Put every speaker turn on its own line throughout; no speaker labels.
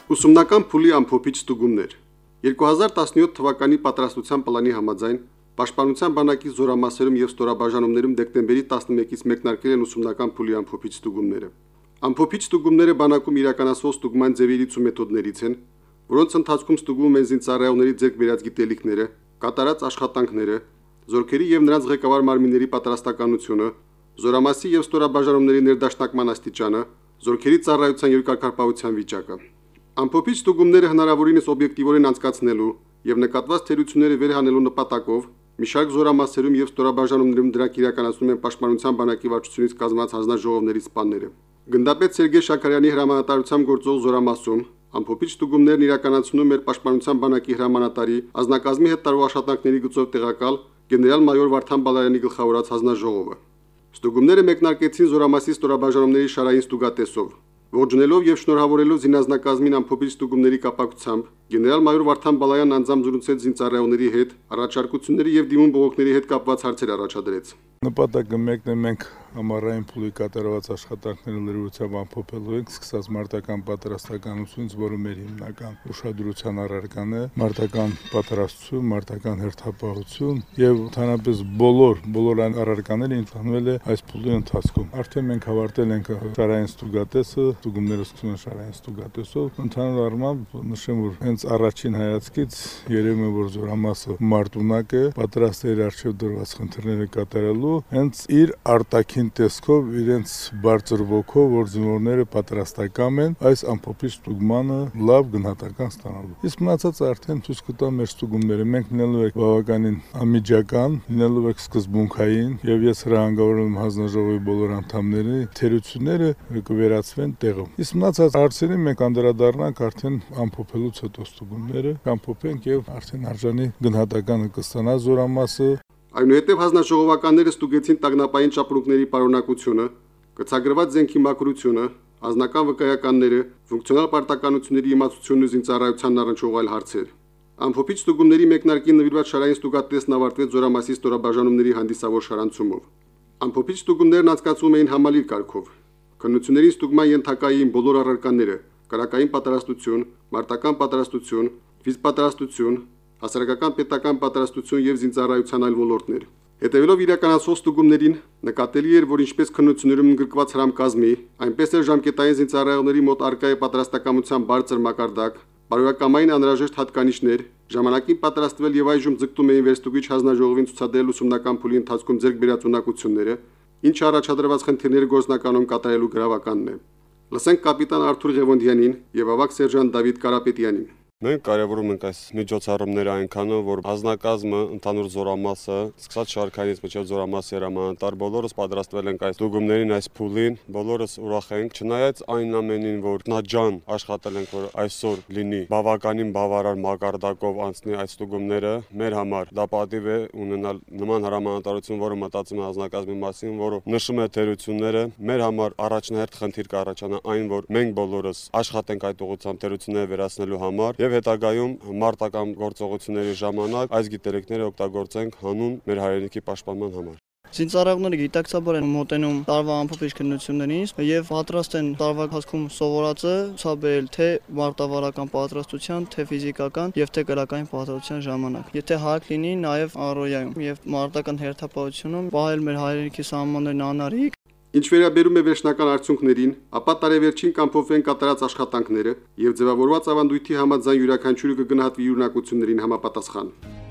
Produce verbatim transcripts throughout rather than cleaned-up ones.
Ուսումնական փուլի ամփոփիչ ստուգումներ երկու հազար տասնյոթ թվականի պատրաստության պլանի համաձայն Պաշտպանության բանակի զորամասերում եւ ստորաբաժանումներում դեկտեմբերի տասնմեկից մեկնարկել են ուսումնական փուլի ամփոփիչ ստուգումները։ Ամփոփիչ ստուգումները բանակում իրականացվող ստուգման ձևերից ու մեթոդներից են, որոնց ընթացքում ստուգվում են զինծառայողների ձեռք բերած գիտելիքները, կատարած աշխատանքները, զորքերի եւ նրանց ղեկավար մարմինների պատրաստականությունը, զորամասի եւ ստորաբաժանումների ներդաշնակման աստիճանը, զորքերի ծառայության երկրակարգապահության վիճակը։ Ամփոփիչ ստուգումները հնարավորինս օբյեկտիվորեն անցկացնելու եւ նկատված թերությունները վերհանելու նպատակով մի շարք զորամասերում եւ ստորաբաժանումներում դրանք իրականացնում են Պաշտպանության բանակի վարչությունից կազմված հանձնաժողովների սպաները։ Գնդապետ Սերգեյ Շաքարյանի հրամանատարությամբ գործող զորամասում ամփոփիչ ստուգումներն իրականացնում էր Պաշտպանության բանակի հրամանատարի ազնագազմի հետ տարվող աշխատանքների գծով տեղակալ գեներալ-մայոր Վարդան Բալայանի գլխավորած հանձնաժողովը։ Ստուգումները մեկնարկեցին զորամասի ստորաբաժանումների շարային ստուգատեսով։ Ողջունելով եւ շնորհավորելով զինազնակազմին ամփոփիչ ստուգումների կապակցությամբ գեներալ-մայոր Վարդան Բալայանն անձամբ զրուցեց զինծառայողների հետ, առաջարկությունների եւ դիմում բողոքների հետ կապված հարցեր առաջադրեց։
Նպատակը մեկն է, մենք ամառային փուլի կատարված աշխատանքները լրիվությամբ ամփոփելու ենք, սկսած մարտական պատրաստականությունից, որը մեր հիմնական ուշադրության առարկան է, մարտական պատրաստություն, մարտական հերթապահություն եւ ընդհանրապես բոլոր բոլոր այն առարկաները ընդունվել է այս փուլի ընթացքում։ Արդեն մենք ավարտել ենք շարային ստուգատեսը, ստուգումները սկսում են շարային ստուգատեսով։ Ընդհանուր առմամբ նշեմ, որ հենց առաջին հայացքից երևում է, որ զորամասը մարտունակ է, պատրաստ է իր արժեվ դրված խնդիրները կատարելու, հենց իր արտաքին տեսքով իրենց բարձր ոգով, որ զինվորները պատրաստական են այս ամփոփիչ ստուգմանը լավ գնահատական ստանալու։ Իսկ մնացածը արդեն ցույց կտա մեր ստուգումները։ Մենք լինելու ենք բավականին անմիջական, լինելու ենք սկզբունքային, եւ ես հրահանգավորում եմ հանձնաժողովի բոլոր անդամների թերությունները կվերացվեն տեղում։ Իսկ մնացած հարցերին մենք անդրադառնանք արդեն ամփոփելուց հետո ստուգումները, ամփոփենք եւ արդեն արժանի գնահատականը կստանա զորամասը։
Այնուհետև հանձնաժողովականները ստուգեցին տագնապային ճապրունքների պարունակությունը, գծագրված զենքի մաքրությունը, անձնական վկայականները, ֆունկցիոնալ պարտականությունների իմացությունն ու զինծառայությանն առնչվող այլ հարցեր։ Ամփոփիչ ստուգումների մեկնարկին նվիրված շարային ստուգատեսն ավարտվեց զորամասի ստորաբաժանումների հանդիսավոր շարանցումով։ Ամփոփիչ ստուգումներն անցկացվում էին համալիր կարգով։ Քննությունների ստուգման ենթակային բոլոր առարկաները՝ կրակային պատրաստություն, մարտական պատրաստություն, ֆիզպատրաստություն, հասարակական պետական պատրաստություն եւ զինծառայության այլ ոլորտներ։ Հետևելով իրականացվող ստուգումներին նկատելի էր, որ ինչպես քննություններում ընդգրկված հրամկազմի, այնպես էլ ժամկետային զինծառայողների մոտ արկա է պատրաստակամության բարձր մակարդակ, բարոյակամային անհրաժեշտ հատկանիշներ, ժամանակին պատրաստվել եւ այժմ ձգտում էին վերստուգիչ հանձնաժողովին ցուցադրել ուսումնական փուլի ընթացքում ձեռք բերած ունակությունները, ինչը առաջադրված խնդիրները գործնականում կատարելու գրավականն է։ Լսենք կապիտան Արթուր Ղևոնդյանին եւ ավագ սերժանտ Դավիթ Կարապետյանին։
Մենք կարևորում ենք այս միջոցառումները այնքանը, որ ազնագազմը, ընդհանուր զորամասը, սկսած շարքայինից մինչև զորամասի հրամանատար, բոլորս պատրաստվել ենք այս ստուգումներին, այս փուլին, բոլորս ուրախ ենք, չնայած այն ամենին, որ նաջան աշխատել ենք, որ այսօր լինի բավականին բավարար մակարդակով անցնի այս ստուգումները, մեր համար դա պատիվ է ունենալ նման հրամանատարություն, որը մտածում է ազնագազմի մասին, որը նշում է թերությունները, մեր համար առաջնահերթ խնդիր կառաջանա այն, որ մենք բոլորս աշխատենք այդ ուղղությամբ թերությունները վերացնելու համար եւ հետագայում մարտական գործողությունների ժամանակ այս գիտելիքները օգտագործենք հանուն մեր հայրենիքի պաշտպանման համար։
Զինծառայողները գիտակցաբար են մոտենում տարվա ամփոփիչ քննություններին եւ պատրաստ են տարվա ընթացքում սովորածը ցուցաբերել թե մարտավարական պատրաստության, թե ֆիզիկական եւ թե կրակային պատրաստության ժամանակ։ Եթե հարկ լինի նաեւ առօրյայում եւ մարտական հերթապահությունում պահել մեր հայրենիքի սահմաններն անարիք։
Ինչ վերաբերում է վերջնական արդյունքներին, ապա տարեվերջին կամփոփվեն կատարած աշխատանքները եւ ձևավորված ավանդույթի համաձայն յուրաքանչյուրը կգնահատվի յուրնակություններին համապատասխան։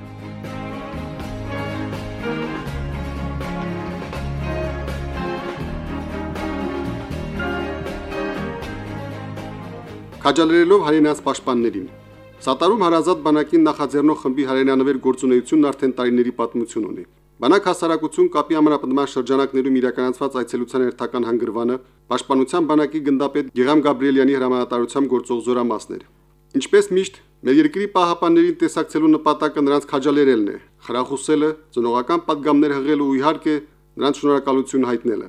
Քաջալերելով հայրենաց պաշտպաններին, Սատարում հարազատ բանակին նախաձեռնող խմբի հայրենանվեր գործունեությունն արդեն տարիների պատմություն ունի։ Բանակ հասարակություն կապի ամենապնդման շրջանակներում իրականացված այցելության հերթական հանգրվանը Պաշտպանության բանակի գնդապետ Գեգամ Գաբրիելյանի հրամանատարությամբ գործող զորամասներ։ Ինչպես միշտ, մեր երկրի պահապաններին տեսակցելու նպատակը նրանց քաջալերելն է, խրախուսելը, ծնողական պատգամներ հղելը ու իհարկե նրանց շնորհակալություն հայտնելը։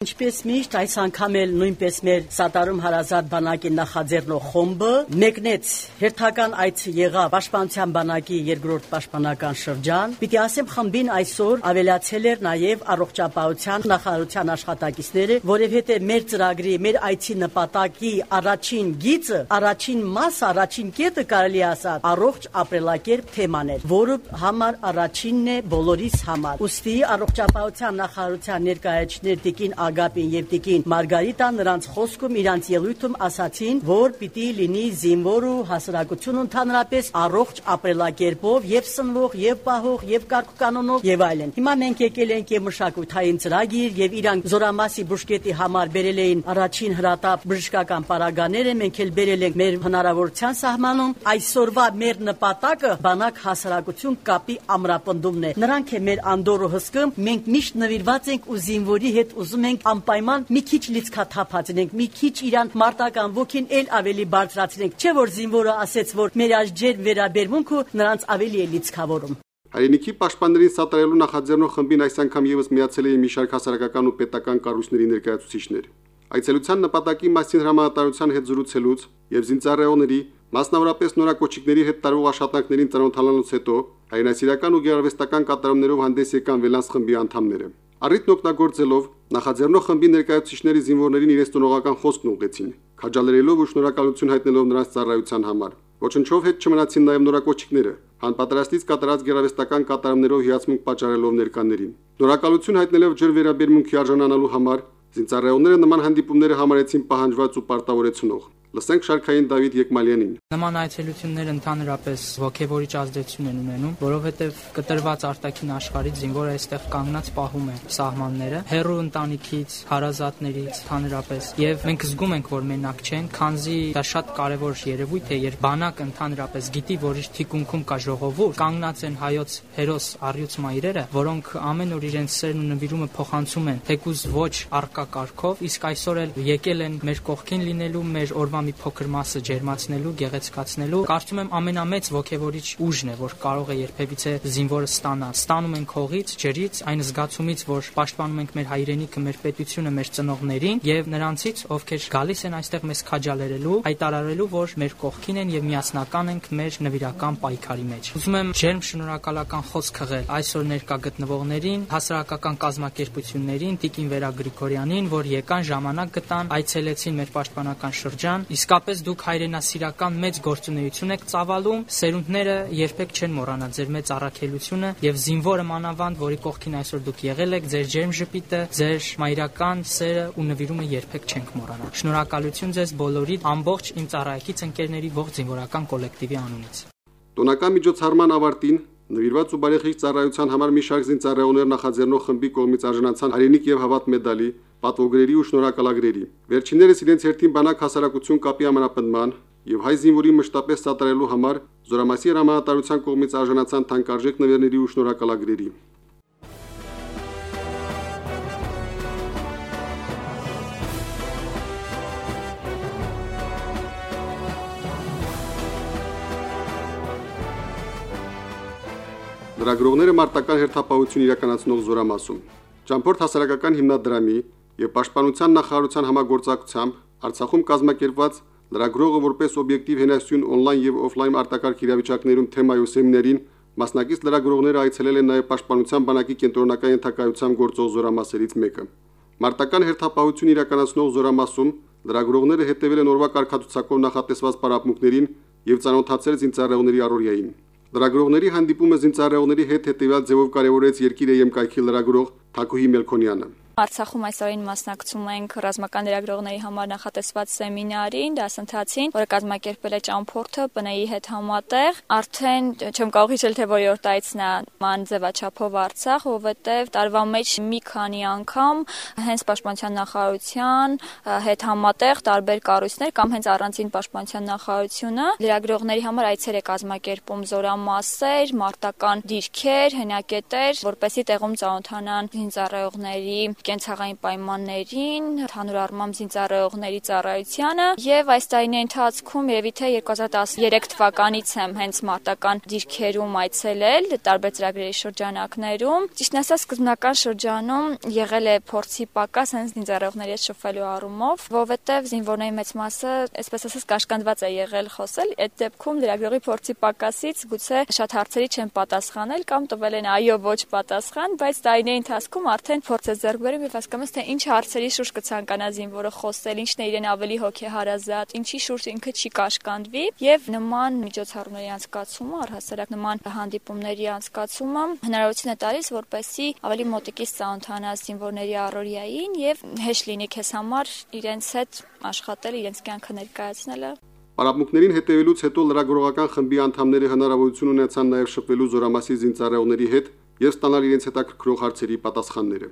Ինչպես միշտ այս անգամ էլ նույնպես մեր Սատարում հարազատ բանակի նախաձեռնող խումբը մեկնեց հերթական այց եղավ Պաշտպանության բանակի երկրորդ պաշտպանական շրջան։ Պիտի ասեմ խմբին այսօր ավելացել էր նաև առողջապահության նախարարության աշխատակիցները, որովհետև մեր ծրագրի, մեր այցի նպատակի առաջին գիծը, առաջին մասը, առաջին կետը կարելի ասած առողջ ապրելակերպ թեման էր, որը համար առաջինն է բոլորիս համար։ Ուստի առողջապահության նախարարության ներկայացուցիչներ Տիկին Ագապին եւ Տիկին Մարգարիտան նրանց խոսքում իրանց ելույթում ասացին, որ պիտի լինի զինվոր ու հասարակություն ընդհանրապես առողջ ապրելակերպով եւ սնվող եւ պահող եւ կարգուկանոնով եւ այլն։ Հիմա մենք եկել ենք եւ մշակութային ծրագիր եւ իրանք Զորամասի բուժկետի համար բերել էին առաջին հրատապ բժշկական պարագաները, մենք էլ բերել ենք մեր հնարավորության սահմանում։ Այսօրվա մեր նպատակը բանակ հասարակություն կապի ամրապնդումն է։ Նրանք է մեր անդորը հսկում, մենք միշտ նվիրված ենք ու զինվորի հետ ուզում ենք անպայման մի քիչ լիցքաթափացնենք, մի քիչ իրան մարտական ոգին էլ ավելի բարձրացնենք, չէ որ զինվորը ասեց, որ մեր աջեր վերաբերմունքը նրանց ավելի է լիցքավորում։
Հայրենիքի պաշտպաններին սատարելու նախաձեռնող խմբին այս անգամ եւս միացել էին մի շարք հասարակական ու պետական կառույցների ներկայացուցիչներ։ Այցելության նպատակի մասին հրամանատարության հետ զրուցելուց եւ զինծառայողների, մասնավորապես նորակոչիկների հետ տարվող աշխատանքներին ծանոթանալուց հետո հայրենասիրական ու գեղարվեստական կատարումներով հանդես եկան Վելանս խմբի անդամները։ Առիթն օգտագործելով նախաձեռնող խմբի ներկայացուցիչների զինվորներին իրենց տնօրինական խոսքն ուղղեցին, քաջալերելով ու շնորհակալություն հայտնելով նրանց ծառայության համար։ Ոչնչով հետ չմնացին նաև նորակոչիկները, հանպատրաստից կատարած գեղարվեստական կատարումներով հիացմունք պատճառելով ներկաներին։ Շնորհակալություն հայտնելով ջր վերաբերմունքի արժանանալու համար զինծառայողները նման հանդիպումները համարեցին պահանջված ու պարտավորեցնող։ Լսենք շարքային Դավիթ Եկմալյանին։
Նման այցելությունները ընդհանրապես ոգևորիչ ազդեցություն են ունենում, որովհետև կտրված արտաքին աշխարհից զինվորը այստեղ կանգնած պահում է սահմանները, հեռու ընտանիքից, հարազատներից, ընդհանրապես, եւ մենք զգում ենք, որ մենակ չենք, քանզի դա շատ կարեւոր երևույթ է, երբ բանակը ընդհանրապես գիտի, որ իր թիկունքում կա ժողովուրդ, կանգնած են հայոց հերոս առյուծ մայրերը, որոնք ամեն օր իրենց սերն ու նվիրումը փոխանցում են, թեկուզ ոչ արկա կարգով, իսկ այսօր էլ եկել են մեր կողքին լինելու, մեր օրվա մի փոքր մասը ջերմացնելու, գեղեցկացնելու։ Կարծում եմ ամենամեծ ոգևորիչ ուժն է, որ կարող է երբևիցե զինվորը ստանալ։ Ստանում ենք հողից, ջրից, այն զգացումից, որ պաշտպանում ենք մեր հայրենիքը, մեր պետությունը, մեր ծնողներին եւ նրանցից, ովքեր գալիս են այստեղ մեզ քաջալերելու, հայտարարելու, որ մեր կողքին են եւ միասնական ենք մեր նվիրական պայքարի մեջ։ Ուզում եմ ջերմ շնորհակալական խոսք հղել այսօր ներկա գտնվողներին, հասարակական կազմակերպություններին, Տիկին Վերա Գրիգորյանին, որ եկան, ժամանակ գտան, այցելեցին մեր պաշտպանական շրջան։ Իսկապես դուք հայրենասիրական մեծ գործունեություն եք ծավալում, սերունդները երբեք չեն մոռանա ձեր մեծ առաքելությունը եւ զինվորը մանավանդ, որի կողքին այսօր դուք եղել եք, ձեր ջերմ ժպիտը, ձեր մայրական սերը ու նվիրումը երբեք չենք մոռանա։ Շնորհակալություն ձեզ բոլորիդ, ամբողջ իմ ծառայակից ընկերների ողջ զինվորական կոլեկտիվի անունից։
Տոնական միջոցառման ավարտին նվիրված ու բարեխիղճ ծառայության համար մի շարք զինծառայողներ նախաձեռնող խմբի կողմից արժանացան հայրենիք եւ հավատ մեդալի, պատվոգրերի ու շնորհակալագրերի։ Վերջիններս իրենց հերթին բանակ հասարակություն կապի ամրապնդման եւ հայ զինվորի մշտապես սատարելու համար Զորամասի հրամանատարության կողմից արժանացան թանկարժեք նվերների ու շնորհակալագրերի։ Լրագրողները մարտական հերթապահություն իրականացնող Զորամասում ճամփորդ հասարակական հիմնադրամի եւ Պաշտպանության նախարարության համագործակցությամբ Արցախում կազմակերպված լրագրողը որպես օբյեկտիվ հենասյուն on-line եւ off-line արտակարգ իրավիճակներում թեմայով սեմինարին մասնակից լրագրողները այցելել են նաեւ Պաշտպանության բանակի կենտրոնական ենթակայությամբ գործող Զորամասերից մեկը։ Մարտական հերթապահություն իրականացնող Զորամասում լրագրողները հետևել են օրվա կարգացուցակով նախատեսված պարապմունքներին եւ ծանոթացել զինծառայողների առօրյային։ Լրագրողների հանդիպումը զինծառայողների հետ հետևյալ ձևով կարևորեց Երկիր եմ կայքի լրագրող Թակուհի Մելքոնյանը։
Արցախում այսօրին մասնակցում ենք ռազմական լրագրողների համար նախատեսված սեմինարին, դասընթացին, որը կազմակերպել է ճամփորդը Պ Ն Ի հետ համատեղ։ Արդեն չեմ կարող հիշել, թե որերորդ այցն է ման ձևաչափով Արցախ, որովհետև տարվա մեջ մի քանի անգամ հենց Պաշտպանության նախարարության հետ համատեղ տարբեր կառույցներ կամ հենց առանցին Պաշտպանության նախարարությունը լրագրողների համար այցեր է կազմակերպում զորամասեր, մարտական դիրքեր, հենակետեր, որպեսզի տեղում ծանոթանան զինծառայողների կենցաղային պայմաններին, ընդհանուր առմամբ զինծառայողների ծառայությանը եւ այս տարիների ընթացքում երևի թե երկու հազար տասներեք թվականից եմ հենց մարտական դիրքերում այցելել տարբեր ծրագրերի շրջանակներում։ Ճիշտն ասած, սկզբնական շրջանում եղել է փորձի պակաս հենց զինծառայողների հետ շփվելու առումով, որովհետեւ զինվորների մեծ մասը, այսպես ասած, կաշկանդված է եղել խոսել։ Այդ դեպքում լրագրողի փորձի պակասից գուցե շատ հարցերի չեն պատասխանել կամ տվել են այո ոչ պատասխան, բայց տարիների ընթացքում արդեն փորձ է ձեռք բերում եւ հասկանում ես թե ինչ հարցերի շուրջ կցանկանա զինվորը խոսել, ինչն է իրեն ավելի հոգեհարազատ, ինչի շուրջ ինքը չի կաշկանդվի եւ նման միջոցառումների անցկացումը, առհասարակ նման հանդիպումների անցկացումը հնարավորություն է տալիս, որպեսզի ավելի մոտիկից ծանոթանաս զինվորների առօրյային եւ հեշտ լինի քեզ համար իրենց հետ աշխատել, իրենց կյանքը ներկայացնելը։
Պարապմունքներին հետևելուց հետո լրագրողական խմբի անդամները հնարավորություն ունեցան նաև շփվելու զորամասի զինծառայողների հետ եւ ստանալ իրենց հետաքրքրող հարցերի պատասխանները։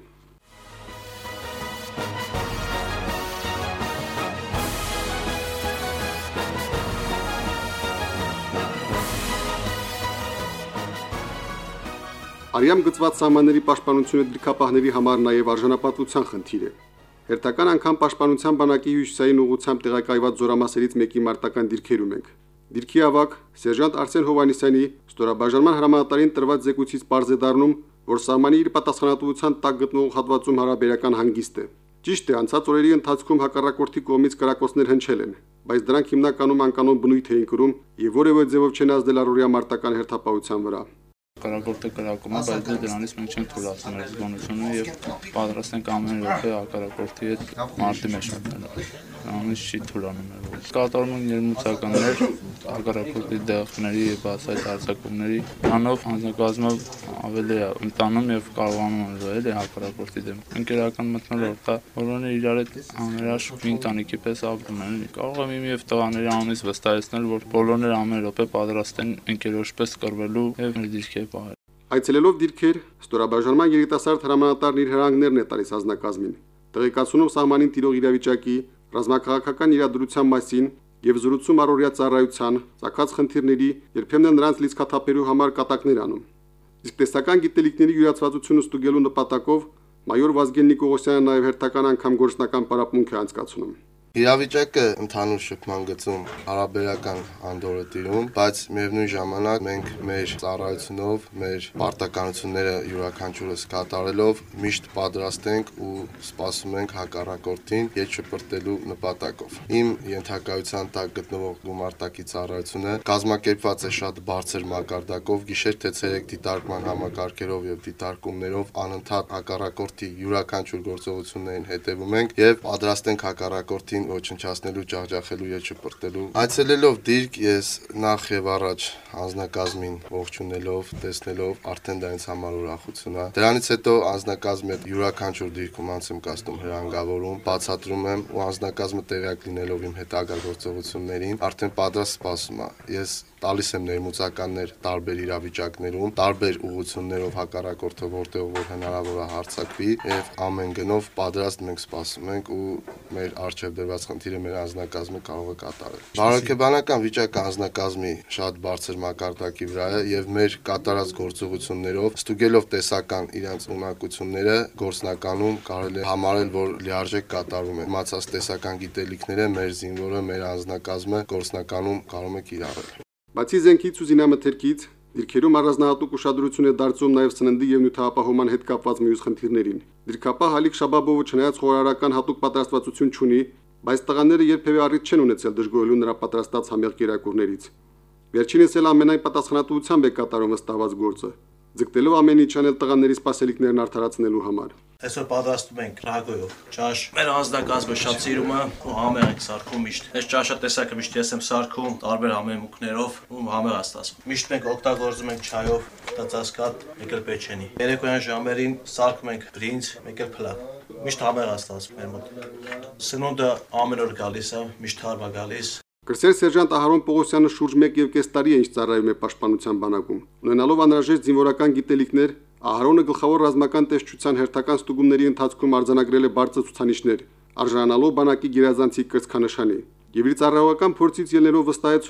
Արիամ գծված սահմանների պաշտպանությունը դիրքապահների համար նաև արժանապատվության խնդիր է։ Հերթական անգամ պաշտպանության բանակի հյուսիսային ուղղությամբ տեղակայված զորամասերից մեկի մարտական դիրքերում ենք։ Դիրքի ավակ սերժանտ Արսեն Հովանեսյանի ստորաբաժանման հրամանատարին տրված զեկույցից պարզ է դառնում, որ սահմանի իր պատասխանատվության տակ գտնվող հատվածում հարաբերական հանգիստ է։ Ճիշտ է, անցած օրերի ընթացքում հակառակորդի կողմից կրակոցներ հնչել են, բայց դրանք հիմնականում անկանոն բնույթ էին կրում եւ որևէ ձևով չեն ազդել առօրյա մարտական հերթապահության վրա։
Հակառակորդը կրակում է, բայց դրանից մենք չենք թույլատրում մեր զգոնությունը եւ պատրաստ ենք ամեն րոպե հակառակորդի հետ մարտի մեջ մտնելու։ Դրանից չի թույլանում մեր ոգ։ Կատարում ենք ներմուծականներ հակառակորդի դեղների եւ բացայտ հարձակումների, անով հանձնակազմը ավելի է ընտանում եւ կարողանում է զոհել հակառակորդի դեմ։ Ընկերական մտնոլորտ է, որոնը իրար հետ անհրաժեշտ մի ընտանիքի պես ապրում են։ Կարող եմ իմ եւ տղաների անունից վստահեցնել, որ բոլորները ամեն րոպե պատրաստ են ընկերոջ պես կռվելու եւ մեր դիրքերը պահել։
Այցելելով դիրքեր, ստորաբաժանման երիտասարդ հրամանատարն իր հրանգներն է տալիս ազնագազմին, տեղեկացնում սահմանին տիրող իրավիճակի, ռազմաքաղաքական իրադրության մասին եւ զրուցում առօրյա ծառայության, ցակած խնդիրների, երբեմն նրանց լիցքաթափելու համար կատակներ անում։ Իսկ տեսական գիտելիքների յուրացվածությունը ստուգելու նպատակով մայոր Վազգեն Նիկողոսյանը նաեւ հերթական անգամ գործնական պարապմունք է անցկացնում։
Իրավիճակը ընդհանուր շփման գծում հարաբերական անդորր է տիրում, բայց միևնույն ժամանակ մենք մեր ծառայությունով, մեր պարտականությունները յուրաքանչյուրս կատարելով միշտ պատրաստ ենք ու սպասում ենք հակառակորդին ետ շպրտելու նպատակով։ Իմ ենթակայության տակ գտնվող գումարտակի ծառայությունը կազմակերպված է շատ բարձր մակարդակով, գիշեր թե ցերեկ դիտարկման համակարգերով եւ դիտարկումներով անընդհատ հակառակորդի յուրաքանչյուր գործողություններին հետևում ենք եւ պատրաստ ենք հակառակորդին ոչնչացնելու, ջախջախելու եւ չպրտելու։ Այցելելով դիրք ես նախ եւ առաջ անձնակազմին ողջունելով, տեսնելով արդեն դա ինձ համար ուրախություն է։ Դրանից հետո անձնակազմի հետ յուրաքանչյուր դիրքում անց եմ կազմում հրանգավորում, բացատրում եմ ու անձնակազմը տեղյակ լինելով իմ հետագա գործողություններին արդեն պատրաստ սպասում է։ Ես տալիս եմ ներմուծականներ տարբեր իրավիճակներում, տարբեր ուղղություններով հակառակորդը որտեղ որ հնարավոր է հարձակվի եւ ամեն գնով պատրաստ մենք սպասում ենք ու մեր արժեվ դրված խնդիրը մեր անձնակազմը կարող է կատարել։ Բարոյական վիճակը անձնակազմի շատ բարձր մակարդակի վրա է եւ մեր կատարած գործողություններով ստուգելով տեսական իրենց ունակությունները գործնականում կարելի է համարել, որ լիարժեք կատարվում է։ Իմացած տեսական գիտելիքները մեր զինվորը, մեր անձնակազմը գործնականում կարող է կիրառել։
Բացի զենքից ու զինամթերքից, դիրքերում առանձնահատուկ ուշադրություն է դարձում նաև սննդի եւ նյութապահովման հետ կապված մյուս խնդիրներին։ Դիրքապահ Ալիկ Շաբաբովը չնայած խորհրդարական հատուկ պատրաստվածություն չունի, բայց տղաները երբևէ առիթ չեն ունեցել դժգոհելու նրա պատրաստած համեղ կերակուրներից։ Վերջինս էլ ամենայն պատասխանատվությամբ է կատարում ըստահված գործը, ձգտելով ամեն ինչ անել տղաների սպասելիքներն արդարացնելու համար։
Այսօր պատրաստում ենք ռագոյով ճաշ։ Մեր անձնակազմը շատ սիրում է ու համեղ ենք սարքում միշտ։ Այս ճաշատեսակը միշտ ես եմ սարքում տարբեր համեմունքներով ու համեղ է ստացվում։ Միշտ մենք օգտագործում ենք չայով, տածասկատ, մեկ էլ պեչենի։ Երեկոյան ժամերին սարքում ենք բրինձ, մեկ էլ փլավ։ Միշտ համեղ է ստացվում մեր մոտ։ Սնունդը ամեն օր գալիս է, միշտ հարվա գալիս։
Կրսեր սերժանտ Ահարոն Պողոսյանը շուրջ մեկ եւ կես տարի է ինչ ծառայում է պաշտպանության բանակում։ Ունենալով անհրաժեշտ զինվորական գիտելիքներ, Ահարոնը գլխավոր ռազմական տեսչության հերթական ստուգումների ընթացքում արձանագրել է բարձր ցուցանիշներ, արժանանալով բանակի գերազանցի կրծքանշանի։ Եվ իր ծառայողական փորձից ելնելով վստահեցնում է,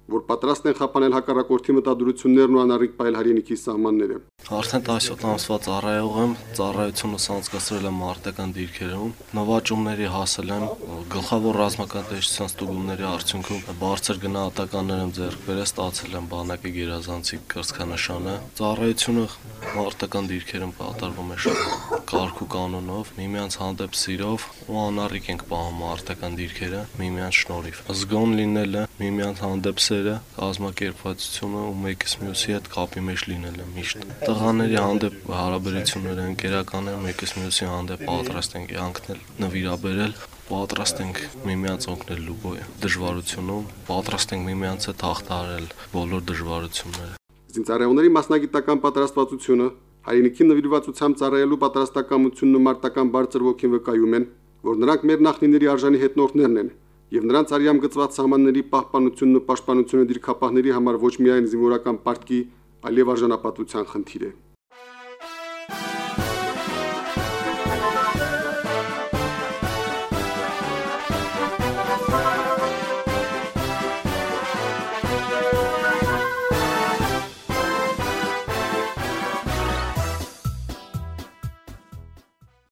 որ պատրաստ են խափանել հակառակորդի մտադրություններն ու անառիկ պայել հայրենիքի սահմանները։
Արդեն տասնյոթ ամսվա ծառայող եմ, ծառայությունս անցկացրել եմ մարտական դիրքերում, նվաճումների հասել եմ, գլխավոր ռազմական տեսչության ստուգումների արդյունքում բարձր գնահատականներ եմ ձեռք բերել, ստացել եմ բանակի գերազանցիկ կրծքանշանը։ Ծառայությունը մարտական դիրքերում կատարվում է կարգ ու կանոնով, միմյանց հանդեպ սիրով ու անառիկ ենք պահում մարտական դիրքերը միմյանց շնորհիվ։ Զգոն լինելը, միմյանց հանդեպ սերը, կազմակերպվածությունը ու մեկս մյուսի հետ կապի մեջ լինելը միշտ։ Տղաների հանդեպ հարաբերությունները ընկերական են, մեկս մյուսի հանդեպ պատրաստ ենք յանքնել, նվիրաբերել, պատրաստ ենք միմյանց օգնելու դժվարությունում, պատրաստ ենք միմյանց հետ հաղթահարել բոլոր դժվարությունները։
Զինծառայողների մասնագիտական պատրաստվածությունը, հայրենիքի նվիրվածությամբ ծառայելու պատրաստակամությունն ու մարտական բարձր ոգին վկայում են, որ նրանք մեր նախնիների արժանի հետնորդներն են, եւ նրանց արյամ գծված սահմանների պահպանությունն ու պաշտպանությունը դիրքապահների համար ոչ միայն զինվորական պարտքի, այլև արժանապատվության խնդիր է։